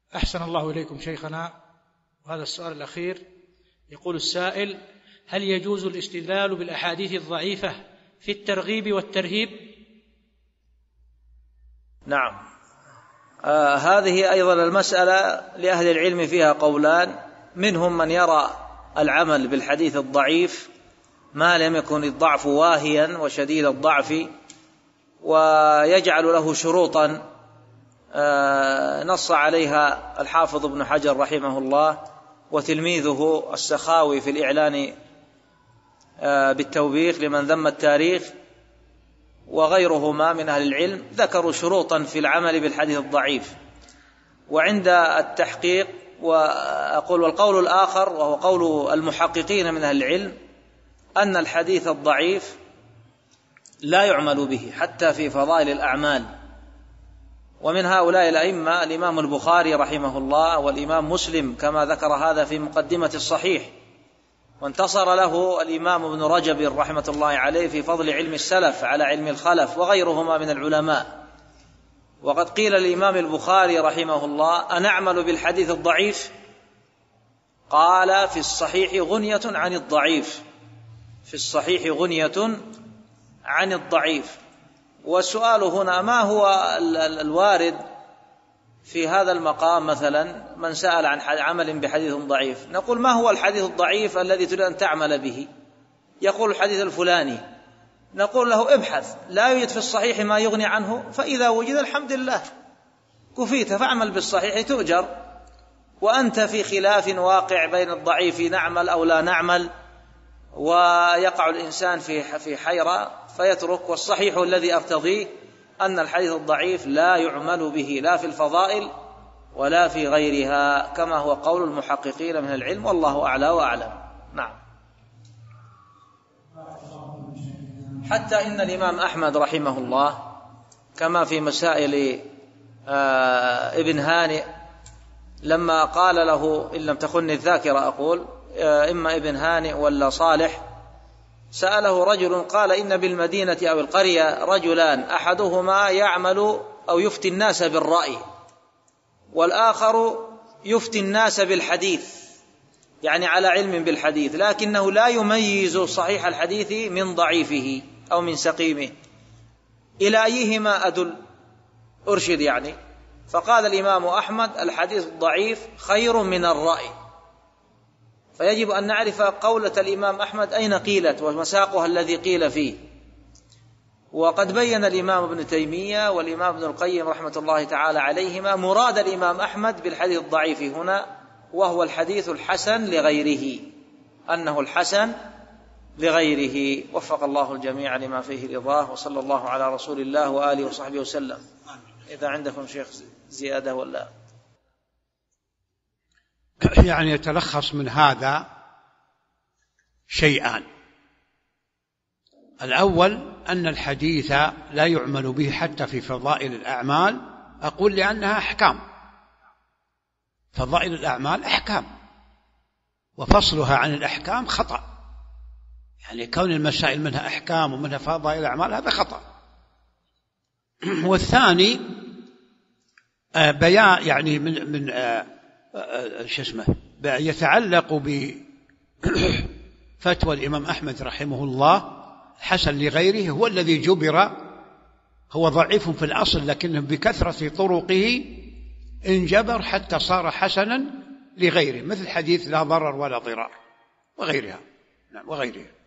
أحسن الله إليكم شيخنا. وهذا السؤال الأخير، يقول السائل: هل يجوز الاستدلال بالأحاديث الضعيفة في الترغيب والترهيب؟ نعم. هذه أيضا المسألة لأهل العلم فيها قولان، منهم من يرى العمل بالحديث الضعيف ما لم يكن الضعف واهيا وشديد الضعف، ويجعل له شروطا نص عليها الحافظ ابن حجر رحمه الله وتلميذه السخاوي في الإعلان بالتوبيخ لمن ذم التاريخ، وغيرهما من أهل العلم ذكروا شروطا في العمل بالحديث الضعيف. وعند التحقيق، وأقول والقول الآخر وهو قول المحققين من أهل العلم، أن الحديث الضعيف لا يعمل به حتى في فضائل الأعمال. ومن هؤلاء الأئمة الإمام البخاري رحمه الله والإمام مسلم كما ذكر هذا في مقدمة الصحيح، وانتصر له الإمام ابن رجب رحمة الله عليه في فضل علم السلف على علم الخلف وغيرهما من العلماء. وقد قيل للإمام البخاري رحمه الله: أنعمل بالحديث الضعيف؟ قال: في الصحيح غنية عن الضعيف، في الصحيح غنية عن الضعيف. والسؤال هنا: ما هو الوارد في هذا المقام؟ مثلا من سأل عن عمل بحديث ضعيف، نقول: ما هو الحديث الضعيف الذي تريد أن تعمل به؟ يقول: الحديث الفلاني. نقول له: ابحث، لا يوجد في الصحيح ما يغني عنه، فإذا وجد الحمد لله كفيت، فاعمل بالصحيح تؤجر. وأنت في خلاف واقع بين الضعيف نعمل أو لا نعمل، ويقع الإنسان في حيرة فيترك. والصحيح الذي أرتضيه أن الحديث الضعيف لا يعمل به لا في الفضائل ولا في غيرها، كما هو قول المحققين من العلم، والله أعلى وأعلم. نعم. حتى إن الإمام أحمد رحمه الله كما في مسائل ابن هانئ لما قال له، إن لم تخن الذاكرة أقول، إما ابن هانئ ولا صالح، سأله رجل قال: إن بالمدينة أو القرية رجلان، أحدهما يعمل أو يفتي الناس بالرأي، والآخر يفتي الناس بالحديث، يعني على علم بالحديث، لكنه لا يميز صحيح الحديث من ضعيفه أو من سقيمه، إلى أيهما أدل أرشد يعني؟ فقال الإمام أحمد: الحديث الضعيف خير من الرأي. فيجب أن نعرف قولة الإمام أحمد أين قيلت ومساقها الذي قيل فيه. وقد بين الإمام ابن تيمية والإمام ابن القيم رحمة الله تعالى عليهما مراد الإمام أحمد بالحديث الضعيف هنا، وهو الحديث الحسن لغيره، أنه الحسن لغيره. وفق الله الجميع لما فيه رضاه، وصلى الله على رسول الله وآله وصحبه وسلم. إذا عندكم شيخ زيادة ولا؟ يعني يتلخص من هذا شيئان: الأول أن الحديث لا يعمل به حتى في فضائل الأعمال، أقول لأنها أحكام، فضائل الأعمال أحكام، وفصلها عن الأحكام خطأ، يعني كون المسائل منها أحكام ومنها فضائل الأعمال هذا خطأ. والثاني بيان يعني من يتعلق بفتوى الإمام أحمد رحمه الله، حسن لغيره هو الذي جبر، هو ضعيف في الأصل لكنه بكثرة طرقه انجبر حتى صار حسنا لغيره، مثل حديث لا ضرر ولا ضرار وغيرها. نعم، وغيرها.